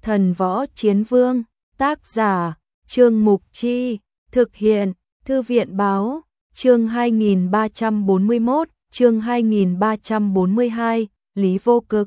Thần Võ Chiến Vương, tác giả, Trương Mục Chi, thực hiện, Thư viện Báo, chương 2341, chương 2342, Lý Vô Cực.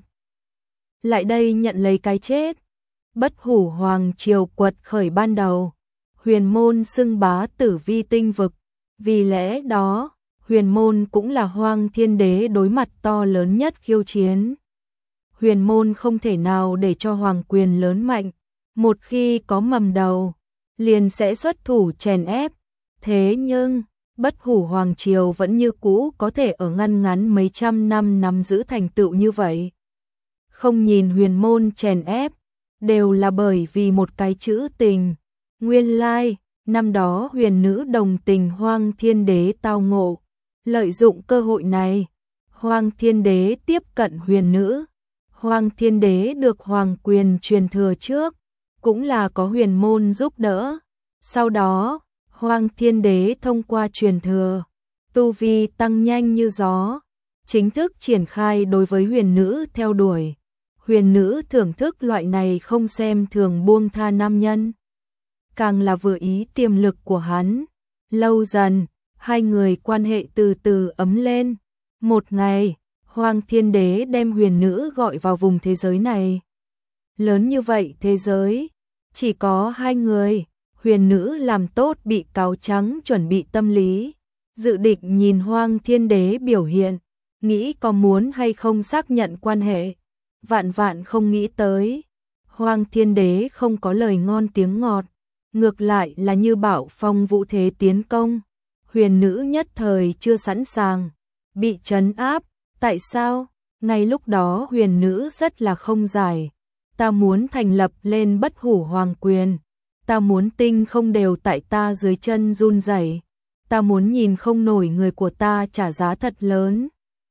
Lại đây nhận lấy cái chết. Bất Hủ Hoàng triều quật khởi ban đầu, huyền môn xưng bá tử vi tinh vực, vì lẽ đó, huyền môn cũng là Hoang Thiên Đế đối mặt to lớn nhất khiêu chiến. Huyền môn không thể nào để cho hoàng quyền lớn mạnh, một khi có mầm đầu, liền sẽ xuất thủ chèn ép. Thế nhưng, Bất Hủ Hoàng triều vẫn như cũ có thể ở ngăn ngắn mấy trăm năm nắm giữ thành tựu như vậy. Không nhìn huyền môn chèn ép, đều là bởi vì một cái chữ tình. Nguyên lai, năm đó huyền nữ đồng tình Hoang Thiên Đế tao ngộ, lợi dụng cơ hội này, Hoang Thiên Đế tiếp cận huyền nữ. Hoang Thiên Đế được hoàng quyền truyền thừa trước, cũng là có huyền môn giúp đỡ. Sau đó, Hoang Thiên Đế thông qua truyền thừa, tu vi tăng nhanh như gió, chính thức triển khai đối với huyền nữ theo đuổi. Huyền nữ thưởng thức loại này không xem thường buông tha nam nhân, càng là vừa ý tiềm lực của hắn. Lâu dần, hai người quan hệ từ từ ấm lên. Một ngày, Hoang Thiên Đế đem huyền nữ gọi vào vùng thế giới này. Lớn như vậy thế giới, chỉ có hai người. Huyền nữ làm tốt bị cáo trắng chuẩn bị tâm lý, dự định nhìn Hoang Thiên Đế biểu hiện, nghĩ có muốn hay không xác nhận quan hệ. Vạn vạn không nghĩ tới, Hoang Thiên Đế không có lời ngon tiếng ngọt, ngược lại là như bão phong vũ thế tiến công. Huyền nữ nhất thời chưa sẵn sàng, bị trấn áp. Tại sao? Ngay lúc đó huyền nữ rất là không giải. Ta muốn thành lập lên Bất Hủ Hoàng quyền. Ta muốn tinh không đều tại ta dưới chân run rẩy. Ta muốn nhìn không nổi người của ta trả giá thật lớn.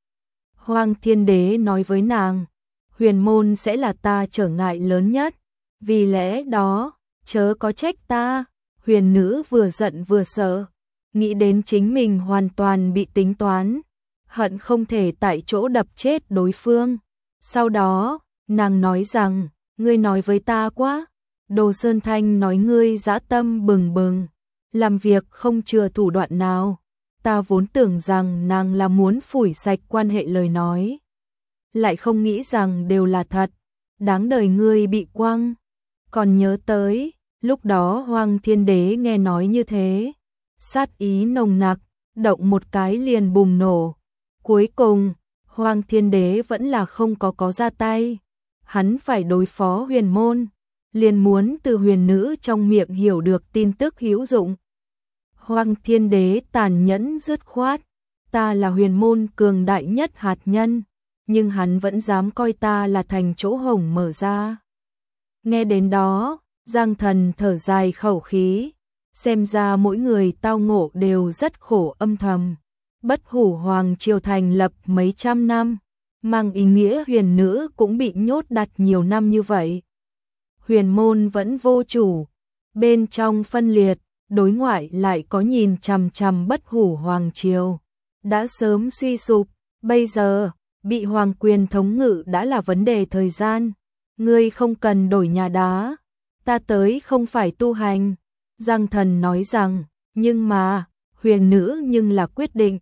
Hoang Thiên Đế nói với nàng, huyền môn sẽ là ta trở ngại lớn nhất. Vì lẽ đó, chớ có trách ta. Huyền nữ vừa giận vừa sợ, nghĩ đến chính mình hoàn toàn bị tính toán, hận không thể tại chỗ đập chết đối phương. Sau đó, nàng nói rằng, ngươi nói với ta quá. Đồ Sơn Thanh nói ngươi dã tâm bừng bừng, làm việc không chừa thủ đoạn nào. Ta vốn tưởng rằng nàng là muốn phủi sạch quan hệ lời nói, lại không nghĩ rằng đều là thật. Đáng đời ngươi bị quăng. Còn nhớ tới, lúc đó Hoang Thiên Đế nghe nói như thế, sát ý nồng nặc, động một cái liền bùng nổ. Cuối cùng, Hoang Thiên Đế vẫn là không có ra tay. Hắn phải đối phó huyền môn, liền muốn từ huyền nữ trong miệng hiểu được tin tức hữu dụng. Hoang Thiên Đế tàn nhẫn dứt khoát, ta là huyền môn cường đại nhất hạt nhân, nhưng hắn vẫn dám coi ta là thành chỗ hổng mở ra. Nghe đến đó, Giang Thần thở dài khẩu khí, xem ra mỗi người tao ngộ đều rất khổ âm thầm. Bất Hủ Hoàng triều thành lập mấy trăm năm, mang ý nghĩa huyền nữ cũng bị nhốt đặt nhiều năm như vậy. Huyền môn vẫn vô chủ, bên trong phân liệt, đối ngoại lại có nhìn chằm chằm Bất Hủ Hoàng triều, đã sớm suy sụp, bây giờ bị hoàng quyền thống ngự đã là vấn đề thời gian. Ngươi không cần đổi nhà đá, ta tới không phải tu hành. Giang Thần nói rằng, nhưng mà, huyền nữ nhưng là quyết định,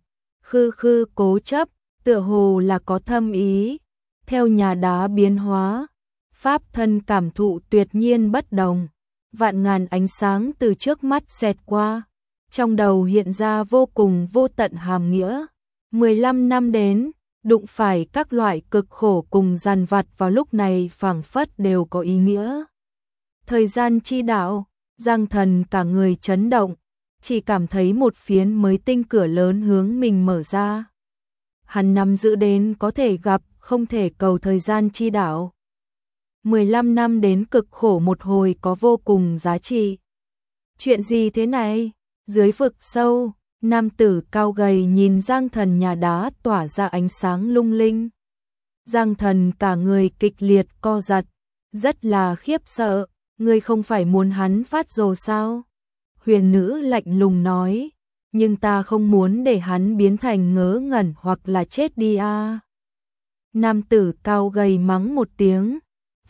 khư cố chấp, tựa hồ là có thâm ý. Theo nhà đá biến hóa, pháp thân cảm thụ tuyệt nhiên bất đồng. Vạn ngàn ánh sáng từ trước mắt xẹt qua, trong đầu hiện ra vô cùng vô tận hàm nghĩa. 15 năm đến, đụng phải các loại cực khổ cùng dằn vặt vào lúc này phảng phất đều có ý nghĩa. Thời gian chi đạo, Giang Thần cả người chấn động, chỉ cảm thấy một phiến mới tinh cửa lớn hướng mình mở ra. Hắn nắm giữ đến có thể gặp, không thể cầu thời gian chi đạo. 15 năm đến cực khổ một hồi có vô cùng giá trị. Chuyện gì thế này? Dưới vực sâu, nam tử cao gầy nhìn Giang Thần nhà đá tỏa ra ánh sáng lung linh. Giang Thần cả người kịch liệt co giật, rất là khiếp sợ. Ngươi không phải muốn hắn phát rồ sao? Huyền nữ lạnh lùng nói, nhưng ta không muốn để hắn biến thành ngớ ngẩn hoặc là chết đi a. Nam tử cao gầy mắng một tiếng,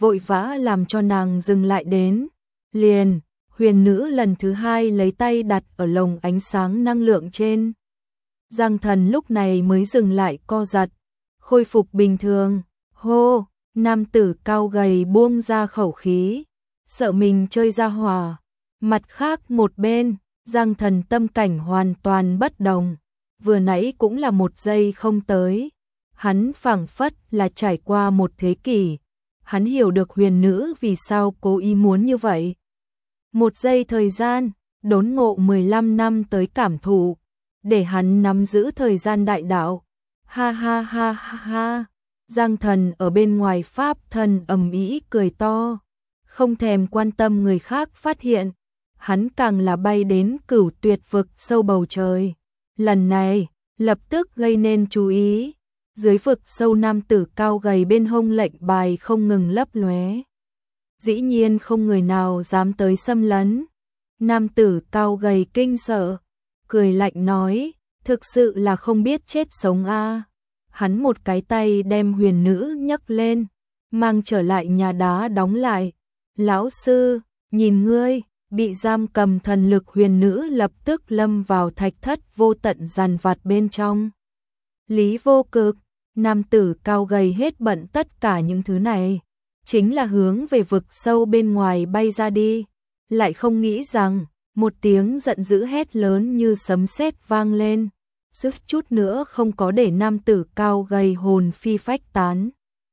vội vã làm cho nàng dừng lại đến. Liền, huyền nữ lần thứ hai lấy tay đặt ở lồng ánh sáng năng lượng trên. Giang Thần lúc này mới dừng lại co giật, khôi phục bình thường. Hô, nam tử cao gầy buông ra khẩu khí, sợ mình chơi ra hỏa. Mặt khác một bên, Giang Thần tâm cảnh hoàn toàn bất đồng, vừa nãy cũng là một giây không tới. Hắn phảng phất là trải qua một thế kỷ, hắn hiểu được huyền nữ vì sao cố ý muốn như vậy. Một giây thời gian, đốn ngộ 15 năm tới cảm thụ, để hắn nắm giữ thời gian đại đạo. Ha ha ha ha ha, Giang Thần ở bên ngoài pháp thần ầm ĩ cười to, không thèm quan tâm người khác phát hiện. Hắn càng là bay đến Cửu Tuyệt vực sâu bầu trời. Lần này, lập tức gây nên chú ý. Dưới vực sâu nam tử cao gầy bên hông lệnh bài không ngừng lấp lóe. Dĩ nhiên không người nào dám tới xâm lấn. Nam tử cao gầy kinh sợ, cười lạnh nói, thực sự là không biết chết sống a. Hắn một cái tay đem huyền nữ nhấc lên, mang trở lại nhà đá đóng lại. Lão sư, nhìn ngươi. Bị giam cầm thần lực huyền nữ lập tức lâm vào thạch thất vô tận giàn vặt bên trong. Lý Vô Cực, nam tử cao gầy hết bận tất cả những thứ này, chính là hướng về vực sâu bên ngoài bay ra đi, lại không nghĩ rằng một tiếng giận dữ hét lớn như sấm sét vang lên, suýt chút nữa không có để nam tử cao gầy hồn phi phách tán.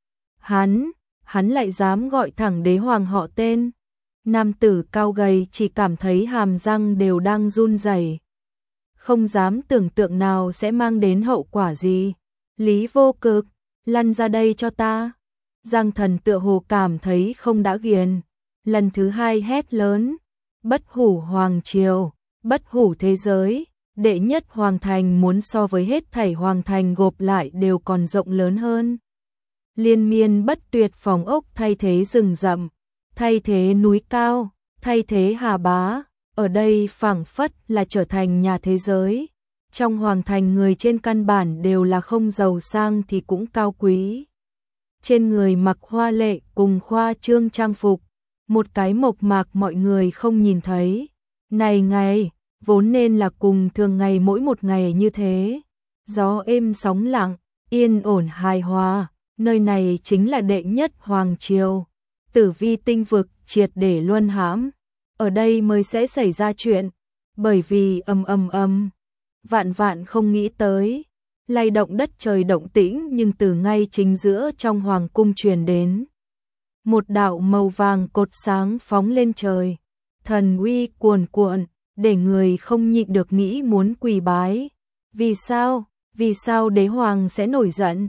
Hắn lại dám gọi thẳng đế hoàng họ tên. Nam tử cao gầy chỉ cảm thấy hàm răng đều đang run rẩy, không dám tưởng tượng nào sẽ mang đến hậu quả gì. Lý Vô Cực, lăn ra đây cho ta. Giang Thần tựa hồ cảm thấy không đã ghiền, lần thứ hai hét lớn, bất hủ hoàng triều, bất hủ thế giới, đệ nhất hoàng thành muốn so với hết thảy hoàng thành gộp lại đều còn rộng lớn hơn. Liên miên bất tuyệt phòng ốc thay thế rừng rậm, thay thế núi cao, thay thế hà bá, ở đây phảng phất là trở thành nhà thế giới. Trong hoàng thành người trên căn bản đều là không giàu sang thì cũng cao quý. Trên người mặc hoa lệ cùng khoa trương trang phục, một cái mộc mạc mọi người không nhìn thấy. Này ngày, vốn nên là cùng thường ngày mỗi một ngày như thế. Gió êm sóng lặng, yên ổn hài hòa, nơi này chính là đệ nhất hoàng triều. Tử Vi tinh vực triệt để luân hãm, ở đây mới sẽ xảy ra chuyện, bởi vì vạn vạn không nghĩ tới, lay động đất trời động tĩnh nhưng từ ngay chính giữa trong hoàng cung truyền đến. Một đạo màu vàng cột sáng phóng lên trời, thần uy cuồn cuộn, để người không nhịn được nghĩ muốn quỳ bái. Vì sao đế hoàng sẽ nổi giận?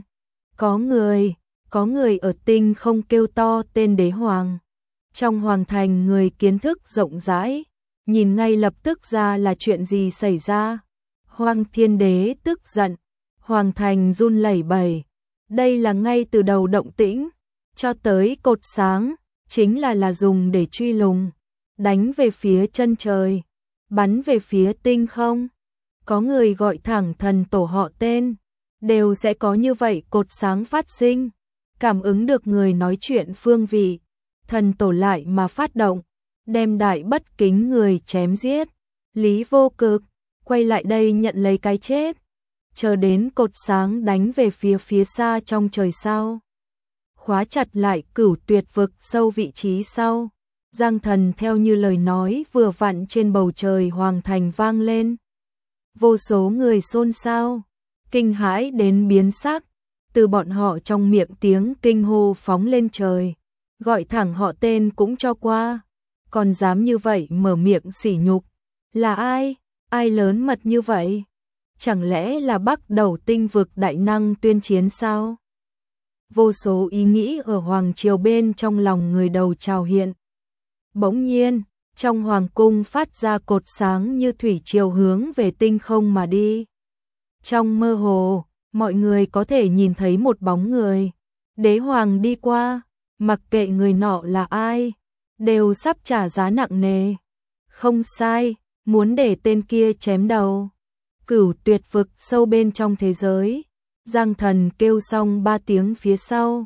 Có người ở tinh không kêu to tên đế hoàng. Trong hoàng thành người kiến thức rộng rãi, nhìn ngay lập tức ra là chuyện gì xảy ra. Hoàng thiên đế tức giận, hoàng thành run lẩy bẩy. Đây là ngay từ đầu động tĩnh, cho tới cột sáng, chính là dùng để truy lùng, đánh về phía chân trời, bắn về phía tinh không. Có người gọi thẳng thần tổ họ tên, đều sẽ có như vậy cột sáng phát sinh. Cảm ứng được người nói chuyện phương vị, thần tổ lại mà phát động, đem đại bất kính người chém giết. Lý Vô Cực, quay lại đây nhận lấy cái chết. Chờ đến cột sáng đánh về phía xa trong trời sao. Khóa chặt lại Cửu Tuyệt vực sâu vị trí sau. Giang Thần theo như lời nói vừa vặn trên bầu trời hoàng thành vang lên. Vô số người xôn xao, kinh hãi đến biến sắc. Từ bọn họ trong miệng tiếng kinh hô phóng lên trời, gọi thẳng họ tên cũng cho qua, còn dám như vậy mở miệng sỉ nhục. Là ai? Ai lớn mật như vậy? Chẳng lẽ là Bắc Đầu tinh vực đại năng tuyên chiến sao? Vô số ý nghĩ ở hoàng triều bên trong lòng người đầu trào hiện. Bỗng nhiên, trong hoàng cung phát ra cột sáng như thủy triều hướng về tinh không mà đi. Trong mơ hồ, mọi người có thể nhìn thấy một bóng người. Đế hoàng đi qua, mặc kệ người nọ là ai, đều sắp trả giá nặng nề. Không sai, muốn để tên kia chém đầu. Cửu Tuyệt vực sâu bên trong thế giới. Giang Thần kêu xong 3 tiếng phía sau,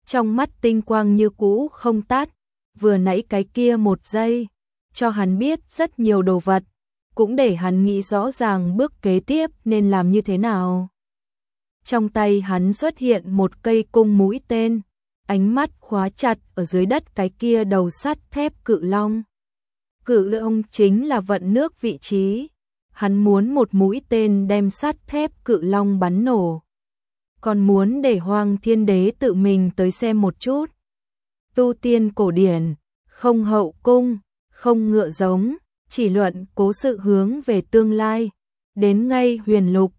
Trong mắt tinh quang như cũ không tắt, vừa nãy cái kia một giây, cho hắn biết rất nhiều đồ vật, cũng để hắn nghĩ rõ ràng bước kế tiếp nên làm như thế nào. Trong tay hắn xuất hiện một cây cung mũi tên, ánh mắt khóa chặt ở dưới đất cái kia đầu sắt thép cự long. Cự long chính là vận nước vị trí, hắn muốn một mũi tên đem sắt thép cự long bắn nổ. Còn muốn để Hoang Thiên Đế tự mình tới xem một chút. Tu tiên cổ điển, không hậu cung, không ngựa giống, chỉ luận cố sự hướng về tương lai. Đến ngay huyền lục,